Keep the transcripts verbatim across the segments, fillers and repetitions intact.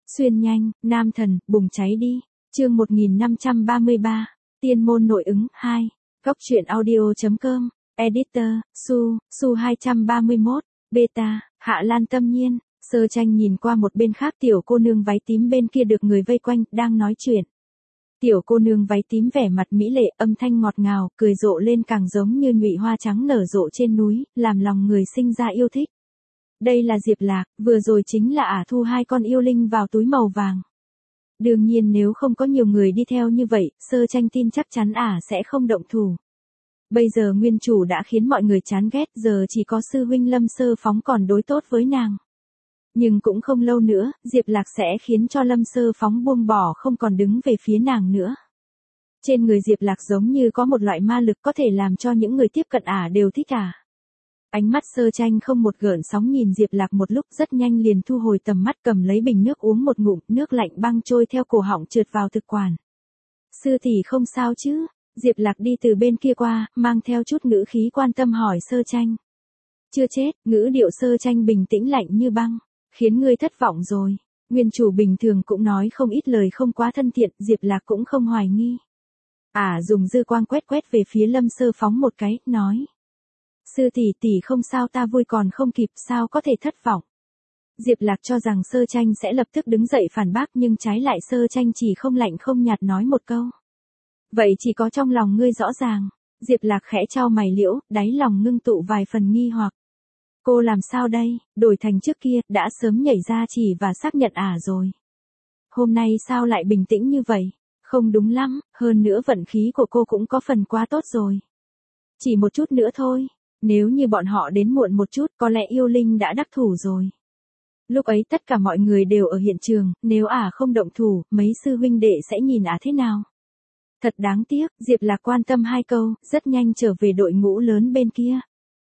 Xuyên nhanh, nam thần, bùng cháy đi. Chương một nghìn năm trăm ba mươi ba. Tiên môn nội ứng hai. Góc truyện audio.com. Editor, Su, Su hai trăm ba mươi mốt. Beta, Hạ Lan Tâm Nhiên. Sơ Tranh nhìn qua một bên khác, tiểu cô nương váy tím bên kia được người vây quanh, đang nói chuyện. Tiểu cô nương váy tím vẻ mặt mỹ lệ, âm thanh ngọt ngào, cười rộ lên càng giống như nhụy hoa trắng nở rộ trên núi, làm lòng người sinh ra yêu thích. Đây là Diệp Lạc, vừa rồi chính là ả thu hai con yêu linh vào túi màu vàng. Đương nhiên nếu không có nhiều người đi theo như vậy, Sơ Tranh tin chắc chắn ả sẽ không động thủ. Bây giờ nguyên chủ đã khiến mọi người chán ghét, giờ chỉ có sư huynh Lâm Sơ Phóng còn đối tốt với nàng. Nhưng cũng không lâu nữa, Diệp Lạc sẽ khiến cho Lâm Sơ Phóng buông bỏ, không còn đứng về phía nàng nữa. Trên người Diệp Lạc giống như có một loại ma lực có thể làm cho những người tiếp cận ả đều thích ả. Ánh mắt Sơ Tranh không một gợn sóng nhìn Diệp Lạc một lúc, rất nhanh liền thu hồi tầm mắt, cầm lấy bình nước uống một ngụm, nước lạnh băng trôi theo cổ họng trượt vào thực quản. Sư tỷ không sao chứ? Diệp Lạc đi từ bên kia qua, mang theo chút ngữ khí quan tâm hỏi Sơ Tranh. Chưa chết, ngữ điệu Sơ Tranh bình tĩnh lạnh như băng. Khiến ngươi thất vọng rồi. Nguyên chủ bình thường cũng nói không ít lời không quá thân thiện, Diệp Lạc cũng không hoài nghi. À dùng dư quang quét quét về phía Lâm Sơ Phóng một cái, nói. Sư tỷ tỷ không sao, ta vui còn không kịp, sao có thể thất vọng. Diệp Lạc cho rằng Sơ Tranh sẽ lập tức đứng dậy phản bác, nhưng trái lại Sơ Tranh chỉ không lạnh không nhạt nói một câu. Vậy chỉ có trong lòng ngươi rõ ràng. Diệp Lạc khẽ chau mày liễu, đáy lòng ngưng tụ vài phần nghi hoặc. Cô làm sao đây, đổi thành trước kia, đã sớm nhảy ra chỉ và xác nhận ả rồi. Hôm nay sao lại bình tĩnh như vậy? Không đúng lắm, hơn nữa vận khí của cô cũng có phần quá tốt rồi. Chỉ một chút nữa thôi, nếu như bọn họ đến muộn một chút, có lẽ yêu linh đã đắc thủ rồi. Lúc ấy tất cả mọi người đều ở hiện trường, nếu ả không động thủ, mấy sư huynh đệ sẽ nhìn ả thế nào? Thật đáng tiếc, Diệp Lạc quan tâm hai câu, rất nhanh trở về đội ngũ lớn bên kia.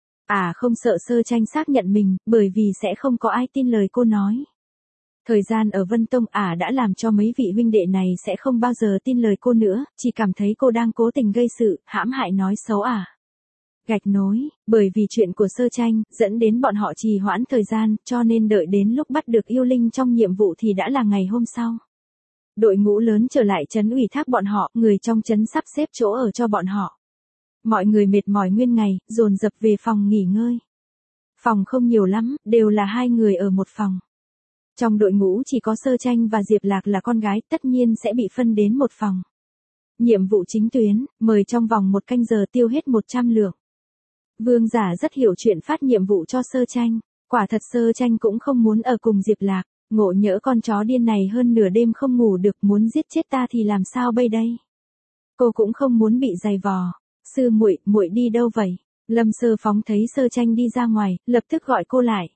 À không sợ Sơ Tranh xác nhận mình, bởi vì sẽ không có ai tin lời cô nói. Thời gian ở Vân Tông ả đã làm cho mấy vị huynh đệ này sẽ không bao giờ tin lời cô nữa, chỉ cảm thấy cô đang cố tình gây sự, hãm hại nói xấu ả. Gạch nối, bởi vì chuyện của Sơ Tranh, dẫn đến bọn họ trì hoãn thời gian, cho nên đợi đến lúc bắt được yêu linh trong nhiệm vụ thì đã là ngày hôm sau. Đội ngũ lớn trở lại trấn ủy thác bọn họ, người trong trấn sắp xếp chỗ ở cho bọn họ. Mọi người mệt mỏi nguyên ngày, dồn dập về phòng nghỉ ngơi. Phòng không nhiều lắm, đều là hai người ở một phòng. Trong đội ngũ chỉ có Sơ Tranh và Diệp Lạc là con gái, tất nhiên sẽ bị phân đến một phòng. Nhiệm vụ chính tuyến, mời trong vòng một canh giờ tiêu hết một trăm lượng. Vương giả rất hiểu chuyện phát nhiệm vụ cho Sơ Tranh. Quả thật Sơ Tranh cũng không muốn ở cùng Diệp Lạc, ngộ nhỡ con chó điên này hơn nửa đêm không ngủ được muốn giết chết ta thì làm sao bây đây? Cô cũng không muốn bị giày vò. Sư muội, muội đi đâu vậy? Lâm Sơ Phóng thấy Sơ Tranh đi ra ngoài, lập tức gọi cô lại.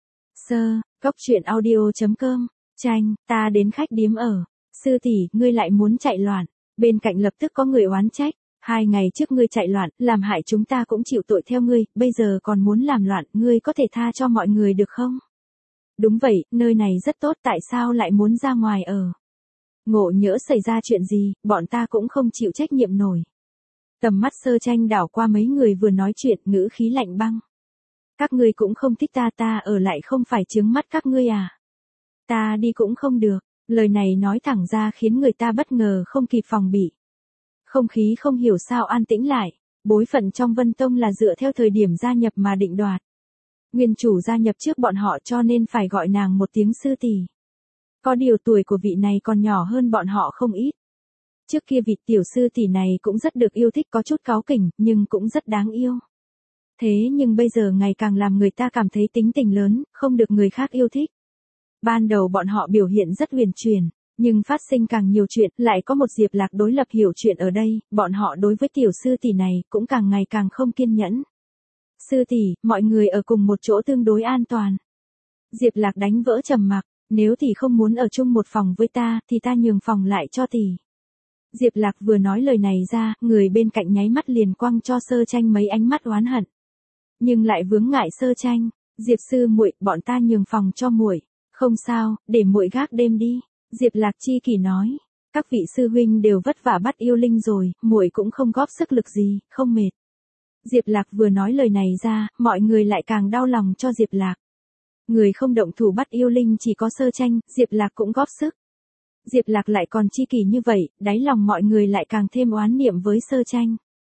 Sơ, góc truyện audio.com. Tranh, ta đến khách điếm ở. Sư tỷ, ngươi lại muốn chạy loạn. Bên cạnh lập tức có người oán trách. Hai ngày trước ngươi chạy loạn, làm hại chúng ta cũng chịu tội theo ngươi, bây giờ còn muốn làm loạn, ngươi có thể tha cho mọi người được không? Đúng vậy, nơi này rất tốt, tại sao lại muốn ra ngoài ở? Ngộ nhỡ xảy ra chuyện gì, bọn ta cũng không chịu trách nhiệm nổi. Tầm mắt Sơ Tranh đảo qua mấy người vừa nói chuyện, ngữ khí lạnh băng. Các ngươi cũng không thích ta, ta ở lại không phải chướng mắt các ngươi à? Ta đi cũng không được, lời này nói thẳng ra khiến người ta bất ngờ không kịp phòng bị. Không khí không hiểu sao an tĩnh lại, bối phận trong Vân Tông là dựa theo thời điểm gia nhập mà định đoạt. Nguyên chủ gia nhập trước bọn họ cho nên phải gọi nàng một tiếng sư tỷ. Có điều tuổi của vị này còn nhỏ hơn bọn họ không ít. Trước kia vị tiểu sư tỷ này cũng rất được yêu thích, có chút cáu kỉnh, nhưng cũng rất đáng yêu. Thế nhưng bây giờ ngày càng làm người ta cảm thấy tính tình lớn, không được người khác yêu thích. Ban đầu bọn họ biểu hiện rất huyền chuyển, nhưng phát sinh càng nhiều chuyện, lại có một Diệp Lạc đối lập hiểu chuyện ở đây, bọn họ đối với tiểu sư tỷ này cũng càng ngày càng không kiên nhẫn. Sư tỷ, mọi người ở cùng một chỗ tương đối an toàn. Diệp Lạc đánh vỡ trầm mặc, nếu tỷ không muốn ở chung một phòng với ta, thì ta nhường phòng lại cho tỷ. Diệp Lạc vừa nói lời này ra, người bên cạnh nháy mắt liền quăng cho Sơ Tranh mấy ánh mắt oán hận. Nhưng lại vướng ngại Sơ Tranh, Diệp sư muội, bọn ta nhường phòng cho muội. Không sao, để muội gác đêm đi. Diệp Lạc chi kỷ nói, các vị sư huynh đều vất vả bắt yêu linh rồi, muội cũng không góp sức lực gì, không mệt. Diệp Lạc vừa nói lời này ra, mọi người lại càng đau lòng cho Diệp Lạc. Người không động thủ bắt yêu linh chỉ có Sơ Tranh, Diệp Lạc cũng góp sức. Diệp Lạc lại còn chi kỷ như vậy, đáy lòng mọi người lại càng thêm oán niệm với Sơ Tranh.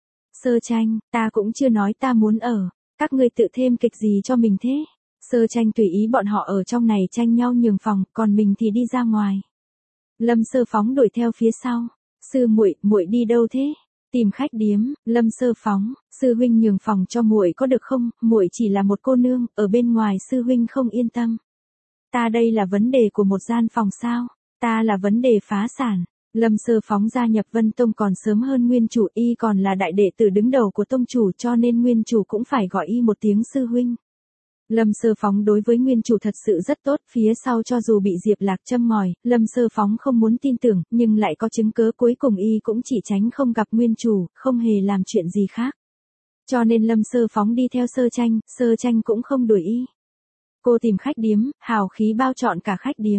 Sơ Tranh, ta cũng chưa nói ta muốn ở, các ngươi tự thêm kịch gì cho mình thế? Sơ Tranh tùy ý bọn họ ở trong này tranh nhau nhường phòng, còn mình thì đi ra ngoài. Lâm Sơ Phóng đuổi theo phía sau. Sư muội, muội đi đâu thế? Tìm khách điếm. Lâm Sơ Phóng, sư huynh nhường phòng cho muội có được không? Muội chỉ là một cô nương, ở bên ngoài sư huynh không yên tâm. Ta đây là vấn đề của một gian phòng sao? Ta là vấn đề phá sản. Lâm Sơ Phóng gia nhập Vân Tông còn sớm hơn nguyên chủ, y còn là đại đệ tử đứng đầu của tông chủ, cho nên nguyên chủ cũng phải gọi y một tiếng sư huynh. Lâm Sơ Phóng đối với nguyên chủ thật sự rất tốt, phía sau cho dù bị Diệp Lạc châm ngòi, Lâm Sơ Phóng không muốn tin tưởng, nhưng lại có chứng cớ, cuối cùng y cũng chỉ tránh không gặp nguyên chủ, không hề làm chuyện gì khác. Cho nên Lâm Sơ Phóng đi theo Sơ Tranh, Sơ Tranh cũng không đuổi y. Cô tìm khách điếm, hào khí bao trọn cả khách điếm.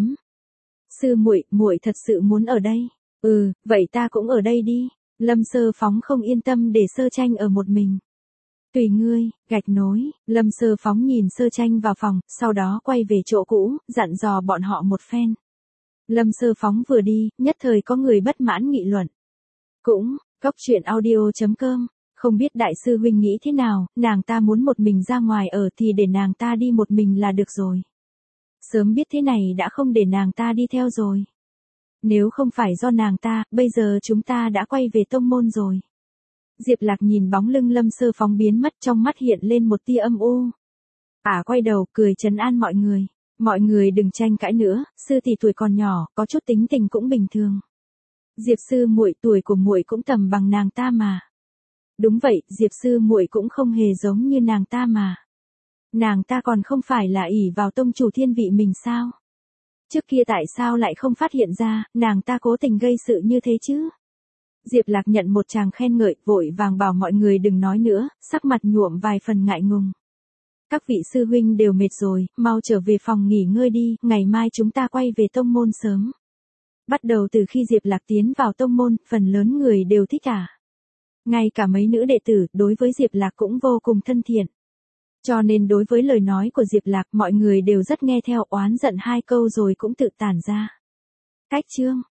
Sư muội, muội thật sự muốn ở đây. Ừ, vậy ta cũng ở đây đi. Lâm Sơ Phóng không yên tâm để Sơ Tranh ở một mình. Tùy ngươi, gạch nối. Lâm Sơ Phóng nhìn Sơ Tranh vào phòng, sau đó quay về chỗ cũ, dặn dò bọn họ một phen. Lâm Sơ Phóng vừa đi, nhất thời có người bất mãn nghị luận. Cũng, Cóc Truyện Audio chấm com, không biết đại sư huynh nghĩ thế nào, nàng ta muốn một mình ra ngoài ở thì để nàng ta đi một mình là được rồi. Sớm biết thế này đã không để nàng ta đi theo rồi. Nếu không phải do nàng ta, bây giờ chúng ta đã quay về tông môn rồi. Diệp Lạc nhìn bóng lưng Lâm Sơ Phóng biến mất, trong mắt hiện lên một tia âm u. Ả à, quay đầu, cười trấn an mọi người. Mọi người đừng tranh cãi nữa, sư tỷ tuổi còn nhỏ, có chút tính tình cũng bình thường. Diệp sư muội, tuổi của muội cũng tầm bằng nàng ta mà. Đúng vậy, Diệp sư muội cũng không hề giống như nàng ta mà. Nàng ta còn không phải là ỷ vào tông chủ thiên vị mình sao? Trước kia tại sao lại không phát hiện ra, nàng ta cố tình gây sự như thế chứ? Diệp Lạc nhận một tràng khen ngợi, vội vàng bảo mọi người đừng nói nữa, sắc mặt nhuộm vài phần ngại ngùng. Các vị sư huynh đều mệt rồi, mau trở về phòng nghỉ ngơi đi, ngày mai chúng ta quay về tông môn sớm. Bắt đầu từ khi Diệp Lạc tiến vào tông môn, phần lớn người đều thích cả. Ngay cả mấy nữ đệ tử, đối với Diệp Lạc cũng vô cùng thân thiện. Cho nên đối với lời nói của Diệp Lạc, mọi người đều rất nghe theo, oán giận hai câu rồi cũng tự tản ra. Cách chương